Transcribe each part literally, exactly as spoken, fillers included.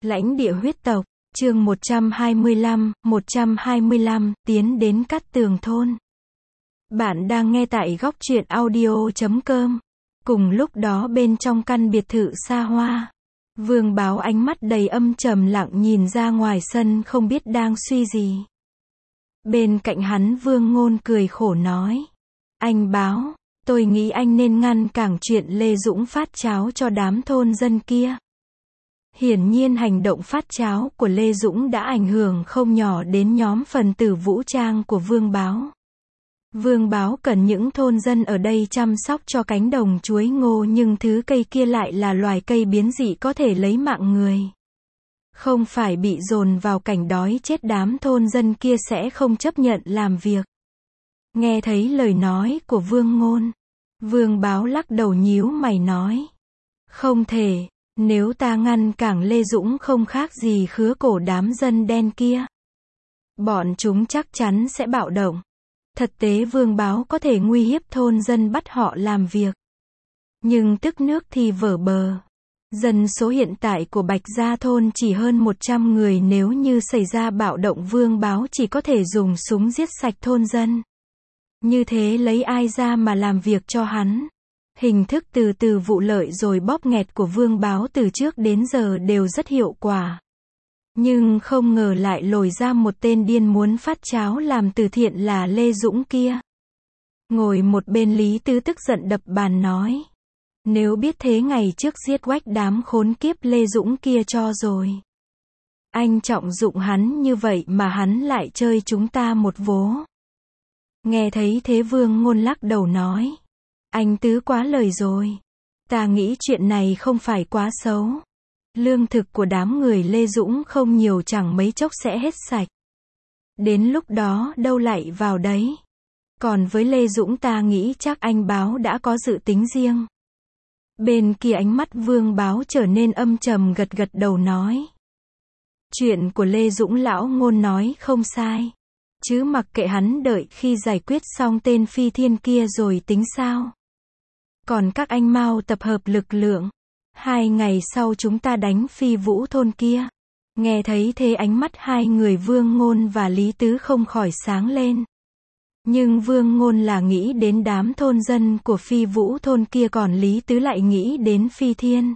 Lãnh địa huyết tộc, chương một trăm hai mươi lăm, một trăm hai mươi lăm, tiến đến Cát Tường thôn. Bạn đang nghe tại góc truyện audio chấm com. Cùng lúc đó bên trong căn biệt thự xa hoa, Vương Báo ánh mắt đầy âm trầm lặng nhìn ra ngoài sân không biết đang suy gì. Bên cạnh hắn Vương Ngôn cười khổ nói: Anh Báo, tôi nghĩ anh nên ngăn cản chuyện Lê Dũng phát cháo cho đám thôn dân kia. Hiển nhiên hành động phát cháo của Lê Dũng đã ảnh hưởng không nhỏ đến nhóm phần tử vũ trang của Vương Báo. Vương Báo cần những thôn dân ở đây chăm sóc cho cánh đồng chuối ngô, nhưng thứ cây kia lại là loài cây biến dị có thể lấy mạng người. Không phải bị dồn vào cảnh đói chết, đám thôn dân kia sẽ không chấp nhận làm việc. Nghe thấy lời nói của Vương Ngôn, Vương Báo lắc đầu nhíu mày nói: Không thể, nếu ta ngăn cản Lê Dũng không khác gì khứa cổ đám dân đen kia. Bọn chúng chắc chắn sẽ bạo động. Thực tế Vương Báo có thể nguy hiếp thôn dân bắt họ làm việc. Nhưng tức nước thì vỡ bờ. Dân số hiện tại của Bạch Gia thôn chỉ hơn một trăm người, nếu như xảy ra bạo động Vương Báo chỉ có thể dùng súng giết sạch thôn dân. Như thế lấy ai ra mà làm việc cho hắn? Hình thức từ từ vụ lợi rồi bóp nghẹt của Vương Báo từ trước đến giờ đều rất hiệu quả. Nhưng không ngờ lại lồi ra một tên điên muốn phát cháo làm từ thiện là Lê Dũng kia. Ngồi một bên Lý Tứ tức giận đập bàn nói: Nếu biết thế ngày trước giết quách đám khốn kiếp Lê Dũng kia cho rồi. Anh trọng dụng hắn như vậy mà hắn lại chơi chúng ta một vố. Nghe thấy thế Vương Ngôn lắc đầu nói: Anh Tứ quá lời rồi. Ta nghĩ chuyện này không phải quá xấu. Lương thực của đám người Lê Dũng không nhiều, chẳng mấy chốc sẽ hết sạch. Đến lúc đó đâu lại vào đấy. Còn với Lê Dũng ta nghĩ chắc anh Báo đã có dự tính riêng. Bên kia ánh mắt Vương Báo trở nên âm trầm, gật gật đầu nói: Chuyện của Lê Dũng lão Ngôn nói không sai. Chứ mặc kệ hắn, đợi khi giải quyết xong tên Phi Thiên kia rồi tính sao. Còn các anh mau tập hợp lực lượng. Hai ngày sau chúng ta đánh Phi Vũ thôn kia. Nghe thấy thế ánh mắt hai người Vương Ngôn và Lý Tứ không khỏi sáng lên. Nhưng Vương Ngôn là nghĩ đến đám thôn dân của Phi Vũ thôn kia, còn Lý Tứ lại nghĩ đến Phi Thiên.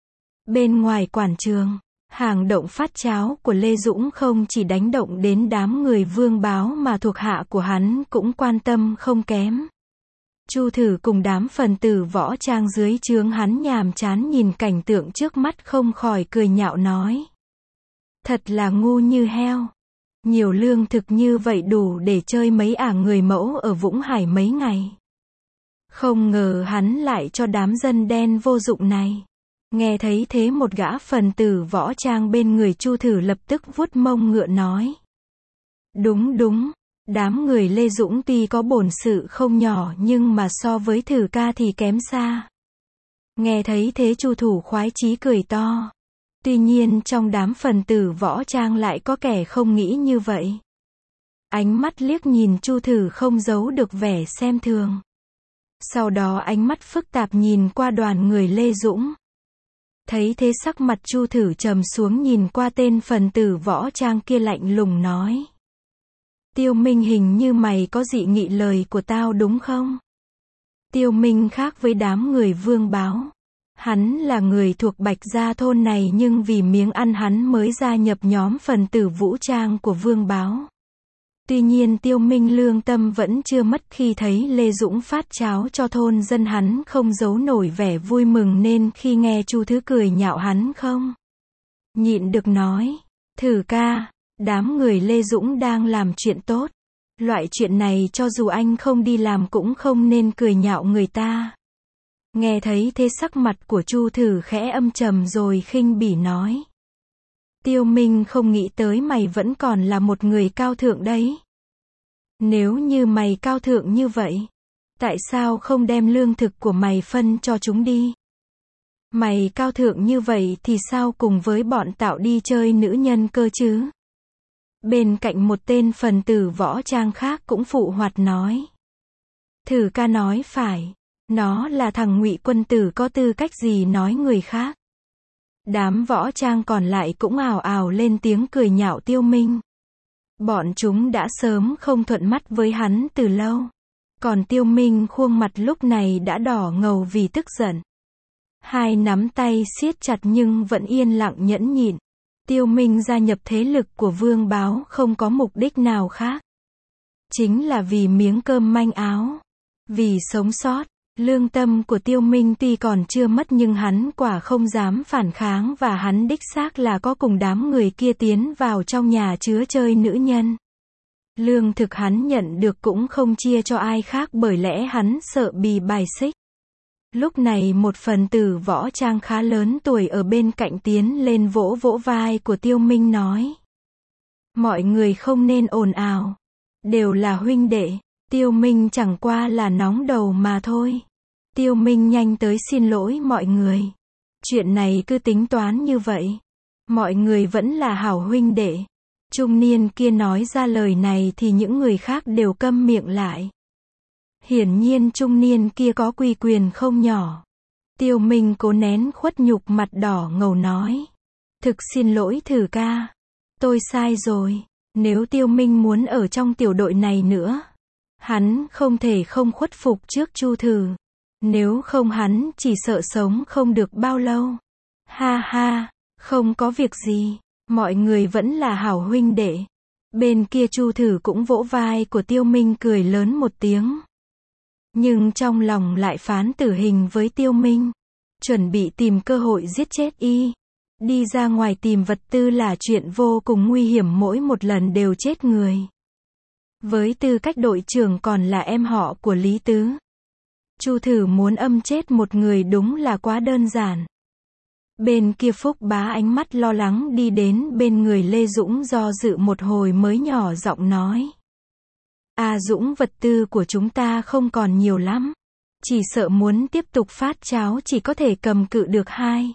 Bên ngoài quảng trường, hàng động phát cháo của Lê Dũng không chỉ đánh động đến đám người Vương Báo mà thuộc hạ của hắn cũng quan tâm không kém. Chu Thử cùng đám phần tử võ trang dưới trướng hắn nhàm chán nhìn cảnh tượng trước mắt không khỏi cười nhạo nói: Thật là ngu như heo. Nhiều lương thực như vậy đủ để chơi mấy ả người mẫu ở Vũng Hải mấy ngày. Không ngờ hắn lại cho đám dân đen vô dụng này. Nghe thấy thế một gã phần tử võ trang bên người Chu Thử lập tức vuốt mông ngựa nói: Đúng đúng, đám người Lê Dũng tuy có bổn sự không nhỏ nhưng mà so với Thử ca thì kém xa. Nghe thấy thế Chu Thủ khoái chí cười to. Tuy nhiên trong đám phần tử võ trang lại có kẻ không nghĩ như vậy. Ánh mắt liếc nhìn Chu Thử không giấu được vẻ xem thường. Sau đó ánh mắt phức tạp nhìn qua đoàn người Lê Dũng. Thấy thế sắc mặt Chu Thử trầm xuống, nhìn qua tên phần tử võ trang kia lạnh lùng nói: Tiêu Minh, hình như mày có dị nghị lời của tao đúng không? Tiêu Minh khác với đám người Vương Báo. Hắn là người thuộc Bạch Gia thôn này, nhưng vì miếng ăn hắn mới gia nhập nhóm phần tử vũ trang của Vương Báo. Tuy nhiên Tiêu Minh lương tâm vẫn chưa mất, khi thấy Lê Dũng phát cháo cho thôn dân hắn không giấu nổi vẻ vui mừng, nên khi nghe Chu Thứ cười nhạo hắn không nhịn được nói: Thử ca, đám người Lê Dũng đang làm chuyện tốt. Loại chuyện này cho dù anh không đi làm cũng không nên cười nhạo người ta. Nghe thấy thế sắc mặt của Chu Thử khẽ âm trầm rồi khinh bỉ nói: Tiêu Minh, không nghĩ tới mày vẫn còn là một người cao thượng đấy. Nếu như mày cao thượng như vậy, tại sao không đem lương thực của mày phân cho chúng đi? Mày cao thượng như vậy thì sao cùng với bọn tạo đi chơi nữ nhân cơ chứ? Bên cạnh một tên phần tử võ trang khác cũng phụ hoạt nói: Thử ca nói phải. Nó là thằng Ngụy Quân Tử, có tư cách gì nói người khác? Đám võ trang còn lại cũng ào ào lên tiếng cười nhạo Tiêu Minh. Bọn chúng đã sớm không thuận mắt với hắn từ lâu. Còn Tiêu Minh khuôn mặt lúc này đã đỏ ngầu vì tức giận. Hai nắm tay siết chặt nhưng vẫn yên lặng nhẫn nhịn. Tiêu Minh gia nhập thế lực của Vương Báo không có mục đích nào khác. Chính là vì miếng cơm manh áo. Vì sống sót. Lương tâm của Tiêu Minh tuy còn chưa mất nhưng hắn quả không dám phản kháng và hắn đích xác là có cùng đám người kia tiến vào trong nhà chứa chơi nữ nhân. Lương thực hắn nhận được cũng không chia cho ai khác bởi lẽ hắn sợ bị bài xích. Lúc này một phần tử võ trang khá lớn tuổi ở bên cạnh tiến lên vỗ vỗ vai của Tiêu Minh nói. Mọi người không nên ồn ào. Đều là huynh đệ. Tiêu Minh chẳng qua là nóng đầu mà thôi. Tiêu Minh nhanh tới xin lỗi mọi người. Chuyện này cứ tính toán như vậy. Mọi người vẫn là hảo huynh đệ. Trung niên kia nói ra lời này thì những người khác đều câm miệng lại. Hiển nhiên trung niên kia có uy quyền không nhỏ. Tiêu Minh cố nén khuất nhục mặt đỏ ngầu nói. Thực xin lỗi Thử ca. Tôi sai rồi. Nếu Tiêu Minh muốn ở trong tiểu đội này nữa, hắn không thể không khuất phục trước Chu Thử. Nếu không hắn chỉ sợ sống không được bao lâu. Ha ha, không có việc gì. Mọi người vẫn là hảo huynh đệ. Bên kia Chu Thử cũng vỗ vai của Tiêu Minh cười lớn một tiếng. Nhưng trong lòng lại phán tử hình với Tiêu Minh. Chuẩn bị tìm cơ hội giết chết y. Đi ra ngoài tìm vật tư là chuyện vô cùng nguy hiểm, mỗi một lần đều chết người. Với tư cách đội trưởng còn là em họ của Lý Tứ. Chu Thử muốn âm chết một người đúng là quá đơn giản. Bên kia Phúc Bá ánh mắt lo lắng đi đến bên người Lê Dũng do dự một hồi mới nhỏ giọng nói. À Dũng, vật tư của chúng ta không còn nhiều lắm. Chỉ sợ muốn tiếp tục phát cháo chỉ có thể cầm cự được hai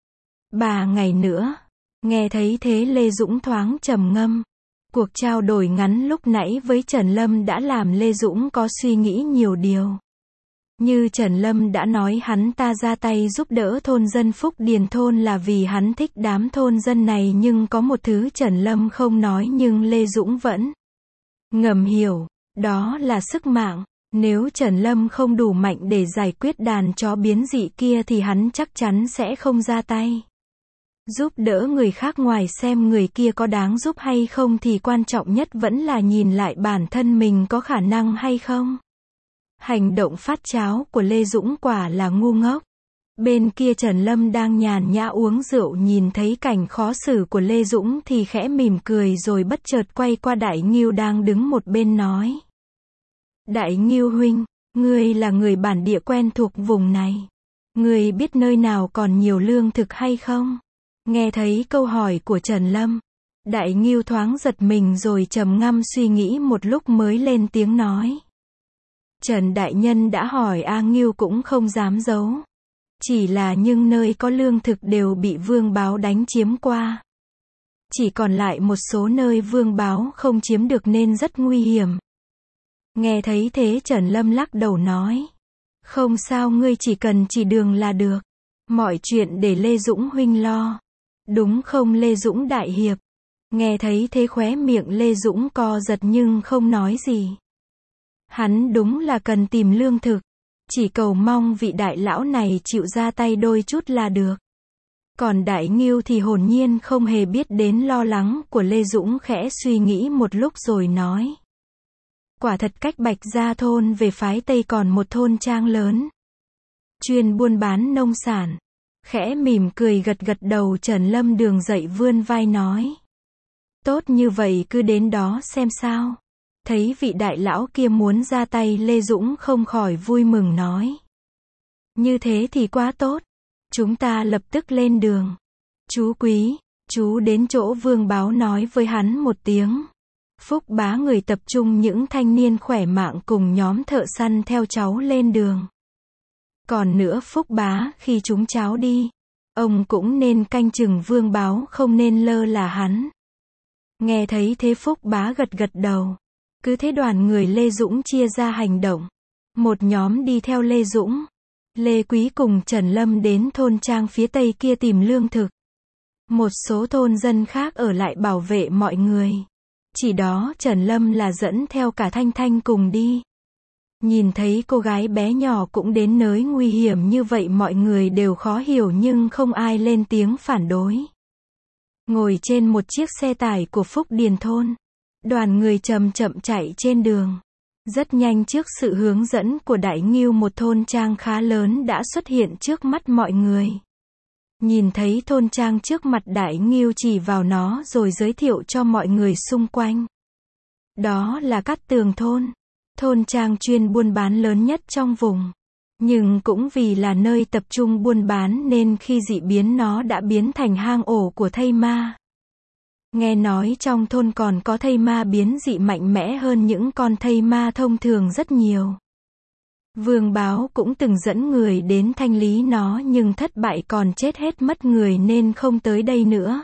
ba ngày nữa. Nghe thấy thế Lê Dũng thoáng trầm ngâm. Cuộc trao đổi ngắn lúc nãy với Trần Lâm đã làm Lê Dũng có suy nghĩ nhiều điều. Như Trần Lâm đã nói, hắn ta ra tay giúp đỡ thôn dân Phúc Điền thôn là vì hắn thích đám thôn dân này, nhưng có một thứ Trần Lâm không nói nhưng Lê Dũng vẫn ngầm hiểu, đó là sức mạng. Nếu Trần Lâm không đủ mạnh để giải quyết đàn chó biến dị kia thì hắn chắc chắn sẽ không ra tay. Giúp đỡ người khác, ngoài xem người kia có đáng giúp hay không thì quan trọng nhất vẫn là nhìn lại bản thân mình có khả năng hay không. Hành động phát cháo của Lê Dũng quả là ngu ngốc. Bên kia Trần Lâm đang nhàn nhã uống rượu, nhìn thấy cảnh khó xử của Lê Dũng thì khẽ mỉm cười rồi bất chợt quay qua Đại Ngưu đang đứng một bên nói. Đại Ngưu huynh, ngươi là người bản địa quen thuộc vùng này. Ngươi biết nơi nào còn nhiều lương thực hay không? Nghe thấy câu hỏi của Trần Lâm, Đại Ngưu thoáng giật mình rồi trầm ngâm suy nghĩ một lúc mới lên tiếng nói. Trần Đại Nhân đã hỏi, A Ngưu cũng không dám giấu. Chỉ là nhưng nơi có lương thực đều bị Vương Báo đánh chiếm qua. Chỉ còn lại một số nơi Vương Báo không chiếm được nên rất nguy hiểm. Nghe thấy thế Trần Lâm lắc đầu nói. Không sao, ngươi chỉ cần chỉ đường là được. Mọi chuyện để Lê Dũng huynh lo. Đúng không Lê Dũng đại hiệp? Nghe thấy thế khóe miệng Lê Dũng co giật nhưng không nói gì. Hắn đúng là cần tìm lương thực. Chỉ cầu mong vị đại lão này chịu ra tay đôi chút là được. Còn Đại Ngưu thì hồn nhiên không hề biết đến lo lắng của Lê Dũng, khẽ suy nghĩ một lúc rồi nói. Quả thật cách Bạch Gia thôn về phái Tây còn một thôn trang lớn. Chuyên buôn bán nông sản. Khẽ mỉm cười gật gật đầu, Trần Lâm đường dậy vươn vai nói. Tốt như vậy cứ đến đó xem sao. Thấy vị đại lão kia muốn ra tay, Lê Dũng không khỏi vui mừng nói. Như thế thì quá tốt. Chúng ta lập tức lên đường. Chú Quý, chú đến chỗ Vương Báo nói với hắn một tiếng. Phúc Bá người tập trung những thanh niên khỏe mạnh cùng nhóm thợ săn theo cháu lên đường. Còn nữa Phúc Bá, khi chúng cháu đi, ông cũng nên canh chừng Vương Báo, không nên lơ là hắn. Nghe thấy thế Phúc Bá gật gật đầu. Cứ thế đoàn người Lê Dũng chia ra hành động. Một nhóm đi theo Lê Dũng, Lê Quý cùng Trần Lâm đến thôn trang phía tây kia tìm lương thực. Một số thôn dân khác ở lại bảo vệ mọi người. Chỉ đó Trần Lâm là dẫn theo cả Thanh Thanh cùng đi. Nhìn thấy cô gái bé nhỏ cũng đến nơi nguy hiểm như vậy, mọi người đều khó hiểu nhưng không ai lên tiếng phản đối. Ngồi trên một chiếc xe tải của Phúc Điền thôn, đoàn người chậm chậm chạy trên đường. Rất nhanh trước sự hướng dẫn của Đại Ngưu, một thôn trang khá lớn đã xuất hiện trước mắt mọi người. Nhìn thấy thôn trang trước mặt, Đại Ngưu chỉ vào nó rồi giới thiệu cho mọi người xung quanh. Đó là Cát Tường thôn, thôn trang chuyên buôn bán lớn nhất trong vùng. Nhưng cũng vì là nơi tập trung buôn bán nên khi dị biến nó đã biến thành hang ổ của thây ma. Nghe nói trong thôn còn có thây ma biến dị mạnh mẽ hơn những con thây ma thông thường rất nhiều. Vương Báo cũng từng dẫn người đến thanh lý nó nhưng thất bại, còn chết hết mất người nên không tới đây nữa.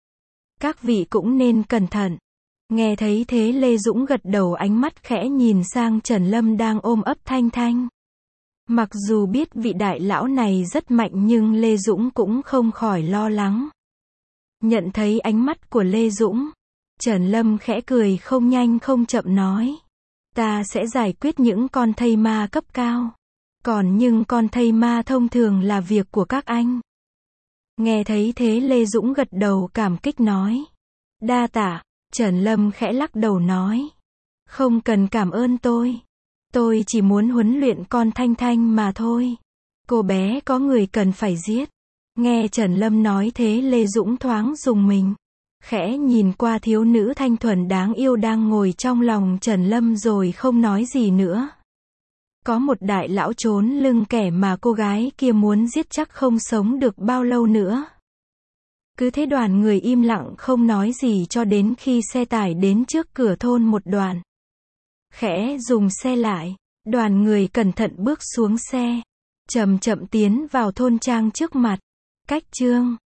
Các vị cũng nên cẩn thận. Nghe thấy thế Lê Dũng gật đầu, ánh mắt khẽ nhìn sang Trần Lâm đang ôm ấp Thanh Thanh. Mặc dù biết vị đại lão này rất mạnh nhưng Lê Dũng cũng không khỏi lo lắng. Nhận thấy ánh mắt của Lê Dũng, Trần Lâm khẽ cười không nhanh không chậm nói. Ta sẽ giải quyết những con thây ma cấp cao. Còn những con thây ma thông thường là việc của các anh. Nghe thấy thế Lê Dũng gật đầu cảm kích nói. Đa tạ. Trần Lâm khẽ lắc đầu nói. Không cần cảm ơn tôi. Tôi chỉ muốn huấn luyện con Thanh Thanh mà thôi. Cô bé có người cần phải giết. Nghe Trần Lâm nói thế Lê Dũng thoáng rùng mình. Khẽ nhìn qua thiếu nữ thanh thuần đáng yêu đang ngồi trong lòng Trần Lâm rồi không nói gì nữa. Có một đại lão trốn lưng kẻ mà cô gái kia muốn giết chắc không sống được bao lâu nữa. Cứ thế đoàn người im lặng không nói gì cho đến khi xe tải đến trước cửa thôn một đoạn. Khẽ dùng xe lại, đoàn người cẩn thận bước xuống xe, chậm chậm tiến vào thôn trang trước mặt. Cách chương